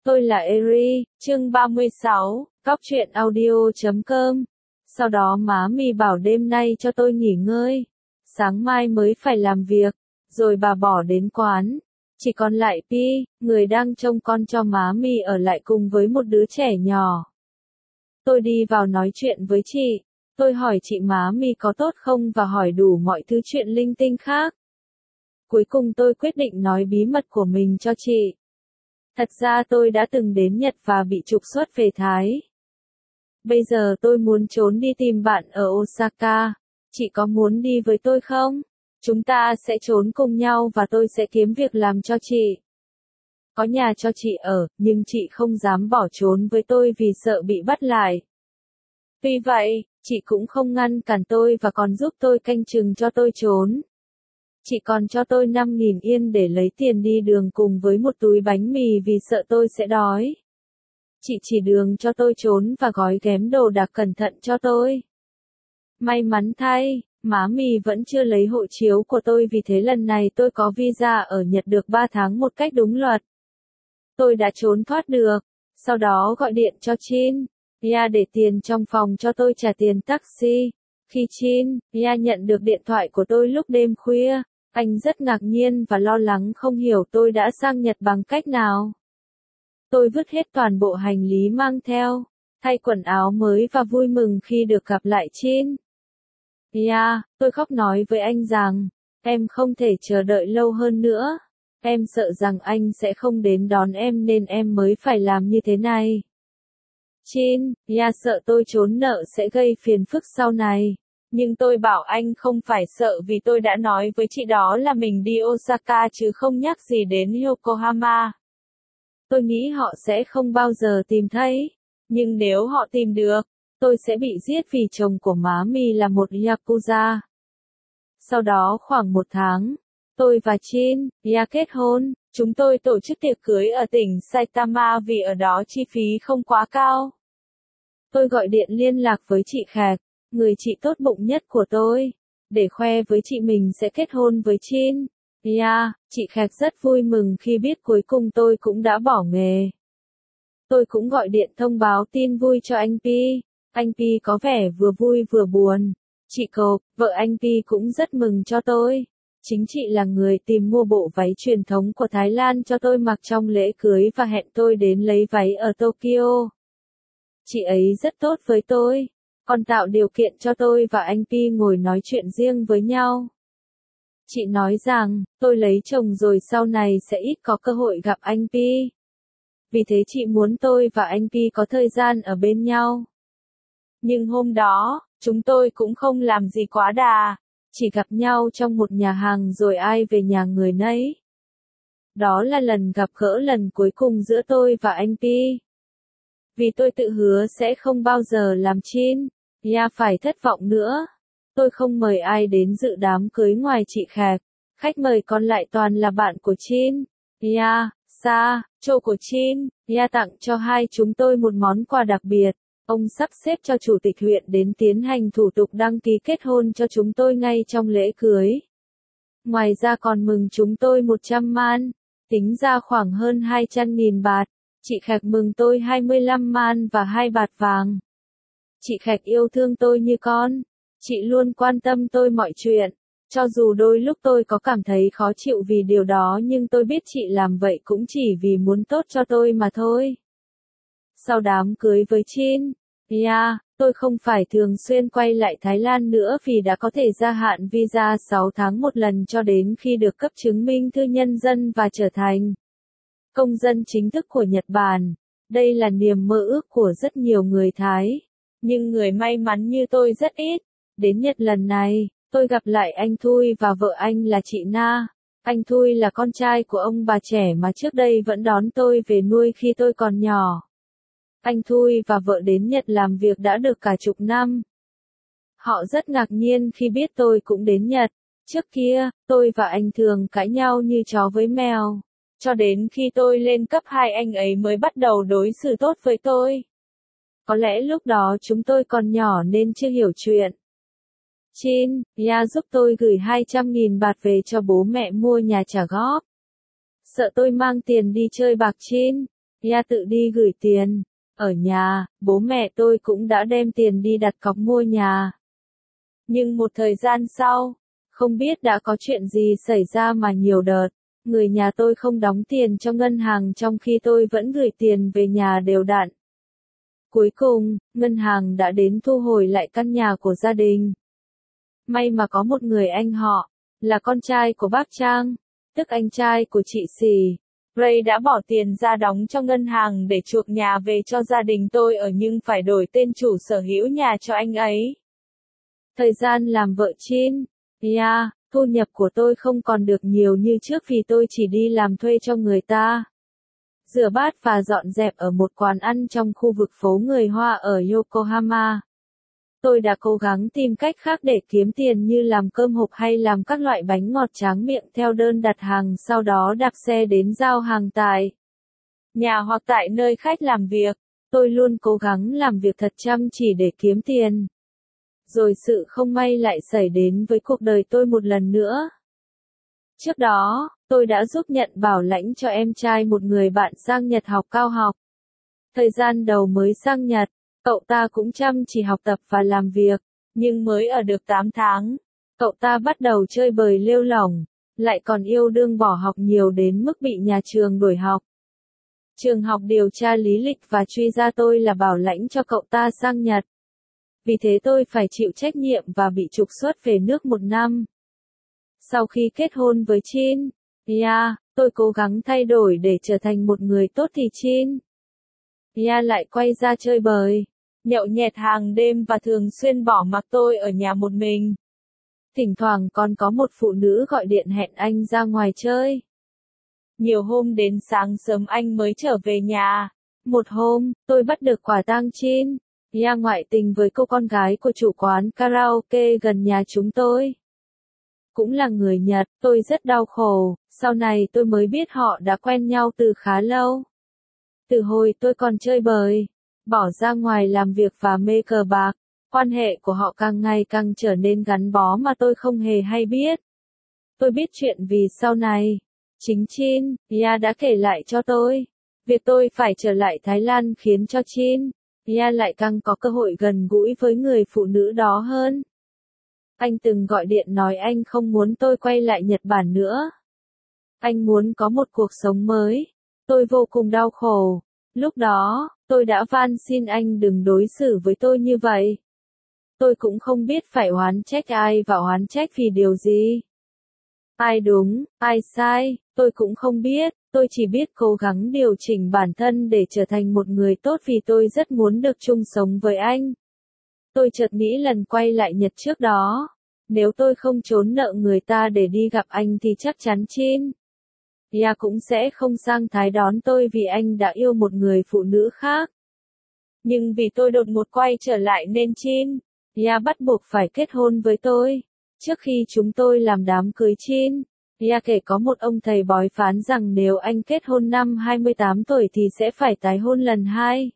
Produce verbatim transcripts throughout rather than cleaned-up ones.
Tôi là Eri, chương ba mươi sáu, góc truyện audio chấm com. Sau đó má mì bảo đêm nay cho tôi nghỉ ngơi. Sáng mai mới phải làm việc. Rồi bà bỏ đến quán. Chỉ còn lại Pi, người đang trông con cho má mì ở lại cùng với một đứa trẻ nhỏ. Tôi đi vào nói chuyện với chị. Tôi hỏi chị má mì có tốt không và hỏi đủ mọi thứ chuyện linh tinh khác. Cuối cùng tôi quyết định nói bí mật của mình cho chị. Thật ra tôi đã từng đến Nhật và bị trục xuất về Thái. Bây giờ tôi muốn trốn đi tìm bạn ở Osaka. Chị có muốn đi với tôi không? Chúng ta sẽ trốn cùng nhau và tôi sẽ kiếm việc làm cho chị. Có nhà cho chị ở, nhưng chị không dám bỏ trốn với tôi vì sợ bị bắt lại. Vì vậy, chị cũng không ngăn cản tôi và còn giúp tôi canh chừng cho tôi trốn. Chị còn cho tôi năm nghìn yên để lấy tiền đi đường cùng với một túi bánh mì vì sợ tôi sẽ đói. Chị chỉ đường cho tôi trốn và gói ghém đồ đạc cẩn thận cho tôi. May mắn thay, má mì vẫn chưa lấy hộ chiếu của tôi vì thế lần này tôi có visa ở Nhật được ba tháng một cách đúng luật. Tôi đã trốn thoát được. Sau đó gọi điện cho Chin, Ya để tiền trong phòng cho tôi trả tiền taxi. Khi Chin, Ya nhận được điện thoại của tôi lúc đêm khuya, anh rất ngạc nhiên và lo lắng không hiểu tôi đã sang Nhật bằng cách nào. Tôi vứt hết toàn bộ hành lý mang theo, thay quần áo mới và vui mừng khi được gặp lại Chin. Ya, tôi khóc nói với anh rằng, em không thể chờ đợi lâu hơn nữa. Em sợ rằng anh sẽ không đến đón em nên em mới phải làm như thế này. Chin, Ya sợ tôi trốn nợ sẽ gây phiền phức sau này. Nhưng tôi bảo anh không phải sợ vì tôi đã nói với chị đó là mình đi Osaka chứ không nhắc gì đến Yokohama. Tôi nghĩ họ sẽ không bao giờ tìm thấy. Nhưng nếu họ tìm được, tôi sẽ bị giết vì chồng của má mì là một Yakuza. Sau đó khoảng một tháng, tôi và Chin, Ya kết hôn. Chúng tôi tổ chức tiệc cưới ở tỉnh Saitama vì ở đó chi phí không quá cao. Tôi gọi điện liên lạc với chị Khạc, người chị tốt bụng nhất của tôi, để khoe với chị mình sẽ kết hôn với Chin. Ya, chị Khạc rất vui mừng khi biết cuối cùng tôi cũng đã bỏ nghề. Tôi cũng gọi điện thông báo tin vui cho anh Pi. Anh Pi có vẻ vừa vui vừa buồn. Chị Cộp, vợ anh Pi cũng rất mừng cho tôi. Chính chị là người tìm mua bộ váy truyền thống của Thái Lan cho tôi mặc trong lễ cưới và hẹn tôi đến lấy váy ở Tokyo. Chị ấy rất tốt với tôi, còn tạo điều kiện cho tôi và anh Pi ngồi nói chuyện riêng với nhau. Chị nói rằng, tôi lấy chồng rồi sau này sẽ ít có cơ hội gặp anh Pi. Vì thế chị muốn tôi và anh Pi có thời gian ở bên nhau. Nhưng hôm đó, chúng tôi cũng không làm gì quá đà, chỉ gặp nhau trong một nhà hàng rồi ai về nhà người nấy. Đó là lần gặp gỡ lần cuối cùng giữa tôi và anh Pi. Vì tôi tự hứa sẽ không bao giờ làm Chin, Ya phải thất vọng nữa. Tôi không mời ai đến dự đám cưới ngoài chị Khạc. Khách mời còn lại toàn là bạn của Chin, Ya, Sa, Cho của Chin. Ya tặng cho hai chúng tôi một món quà đặc biệt. Ông sắp xếp cho chủ tịch huyện đến tiến hành thủ tục đăng ký kết hôn cho chúng tôi ngay trong lễ cưới. Ngoài ra còn mừng chúng tôi một trăm man, tính ra khoảng hơn hai trăm nghìn bạt. Chị Khạc mừng tôi hai mươi lăm man và hai bạt vàng. Chị Khạc yêu thương tôi như con. Chị luôn quan tâm tôi mọi chuyện. Cho dù đôi lúc tôi có cảm thấy khó chịu vì điều đó nhưng tôi biết chị làm vậy cũng chỉ vì muốn tốt cho tôi mà thôi. Sau đám cưới với Chin, Ya, tôi không phải thường xuyên quay lại Thái Lan nữa vì đã có thể gia hạn visa sáu tháng một lần cho đến khi được cấp chứng minh thư nhân dân và trở thành công dân chính thức của Nhật Bản. Đây là niềm mơ ước của rất nhiều người Thái. Nhưng người may mắn như tôi rất ít. Đến Nhật lần này, tôi gặp lại anh Thui và vợ anh là chị Na. Anh Thui là con trai của ông bà trẻ mà trước đây vẫn đón tôi về nuôi khi tôi còn nhỏ. Anh Thui và vợ đến Nhật làm việc đã được cả chục năm. Họ rất ngạc nhiên khi biết tôi cũng đến Nhật. Trước kia, tôi và anh thường cãi nhau như chó với mèo. Cho đến khi tôi lên cấp hai anh ấy mới bắt đầu đối xử tốt với tôi. Có lẽ lúc đó chúng tôi còn nhỏ nên chưa hiểu chuyện. Chin, Ya giúp tôi gửi hai trăm nghìn bạt về cho bố mẹ mua nhà trả góp. Sợ tôi mang tiền đi chơi bạc Chin, Ya tự đi gửi tiền. Ở nhà, bố mẹ tôi cũng đã đem tiền đi đặt cọc mua nhà. Nhưng một thời gian sau, không biết đã có chuyện gì xảy ra mà nhiều đợt, người nhà tôi không đóng tiền cho ngân hàng trong khi tôi vẫn gửi tiền về nhà đều đặn. Cuối cùng, ngân hàng đã đến thu hồi lại căn nhà của gia đình. May mà có một người anh họ, là con trai của bác Trang, tức anh trai của chị Sì. Ray đã bỏ tiền ra đóng cho ngân hàng để chuộc nhà về cho gia đình tôi ở nhưng phải đổi tên chủ sở hữu nhà cho anh ấy. Thời gian làm vợ Chin, yeah, thu nhập của tôi không còn được nhiều như trước vì tôi chỉ đi làm thuê cho người ta. Rửa bát và dọn dẹp ở một quán ăn trong khu vực phố người Hoa ở Yokohama. Tôi đã cố gắng tìm cách khác để kiếm tiền như làm cơm hộp hay làm các loại bánh ngọt tráng miệng theo đơn đặt hàng sau đó đạp xe đến giao hàng tại nhà hoặc tại nơi khách làm việc. Tôi luôn cố gắng làm việc thật chăm chỉ để kiếm tiền. Rồi sự không may lại xảy đến với cuộc đời tôi một lần nữa. Trước đó, tôi đã giúp nhận bảo lãnh cho em trai một người bạn sang Nhật học cao học. Thời gian đầu mới sang Nhật, cậu ta cũng chăm chỉ học tập và làm việc, nhưng mới ở được tám tháng, cậu ta bắt đầu chơi bời lêu lỏng, lại còn yêu đương bỏ học nhiều đến mức bị nhà trường đuổi học. Trường học điều tra lý lịch và truy ra tôi là bảo lãnh cho cậu ta sang Nhật. Vì thế tôi phải chịu trách nhiệm và bị trục xuất về nước một năm. Sau khi kết hôn với Chin, yeah, tôi cố gắng thay đổi để trở thành một người tốt thì Chin, yeah, lại quay ra chơi bời, nhậu nhẹt hàng đêm và thường xuyên bỏ mặc tôi ở nhà một mình. Thỉnh thoảng còn có một phụ nữ gọi điện hẹn anh ra ngoài chơi. Nhiều hôm đến sáng sớm anh mới trở về nhà. Một hôm, tôi bắt được quả tang Chin, yeah, ngoại tình với cô con gái của chủ quán karaoke gần nhà chúng tôi. Cũng là người Nhật, tôi rất đau khổ, sau này tôi mới biết họ đã quen nhau từ khá lâu. Từ hồi tôi còn chơi bời, bỏ ra ngoài làm việc và mê cờ bạc, quan hệ của họ càng ngày càng trở nên gắn bó mà tôi không hề hay biết. Tôi biết chuyện vì sau này, chính Chin, yeah, đã kể lại cho tôi. Việc tôi phải trở lại Thái Lan khiến cho Chin, yeah, lại càng có cơ hội gần gũi với người phụ nữ đó hơn. Anh từng gọi điện nói anh không muốn tôi quay lại Nhật Bản nữa. Anh muốn có một cuộc sống mới. Tôi vô cùng đau khổ. Lúc đó, tôi đã van xin anh đừng đối xử với tôi như vậy. Tôi cũng không biết phải oán trách ai và oán trách vì điều gì. Ai đúng, ai sai, tôi cũng không biết. Tôi chỉ biết cố gắng điều chỉnh bản thân để trở thành một người tốt vì tôi rất muốn được chung sống với anh. Tôi chợt nghĩ lần quay lại Nhật trước đó, nếu tôi không trốn nợ người ta để đi gặp anh thì chắc chắn Chin, yeah, cũng sẽ không sang Thái đón tôi vì anh đã yêu một người phụ nữ khác. Nhưng vì tôi đột ngột quay trở lại nên Chin, yeah, bắt buộc phải kết hôn với tôi. Trước khi chúng tôi làm đám cưới Chin, yeah, kể có một ông thầy bói phán rằng nếu anh kết hôn năm hai mươi tám tuổi thì sẽ phải tái hôn lần hai.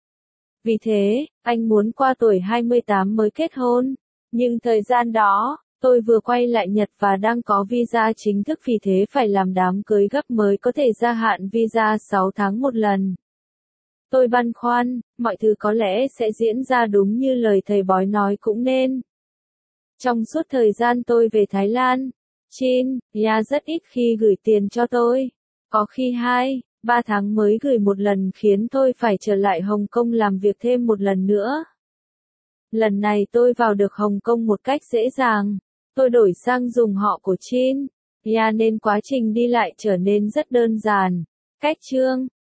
Vì thế, anh muốn qua tuổi hai mươi tám mới kết hôn. Nhưng thời gian đó, tôi vừa quay lại Nhật và đang có visa chính thức vì thế phải làm đám cưới gấp mới có thể gia hạn visa sáu tháng một lần. Tôi băn khoăn, mọi thứ có lẽ sẽ diễn ra đúng như lời thầy bói nói cũng nên. Trong suốt thời gian tôi về Thái Lan, Chin, yeah, rất ít khi gửi tiền cho tôi. Có khi hai, ba tháng mới gửi một lần khiến tôi phải trở lại Hồng Kông làm việc thêm một lần nữa. Lần này tôi vào được Hồng Kông một cách dễ dàng. Tôi đổi sang dùng họ của Chin, yeah, nên quá trình đi lại trở nên rất đơn giản. Cách chương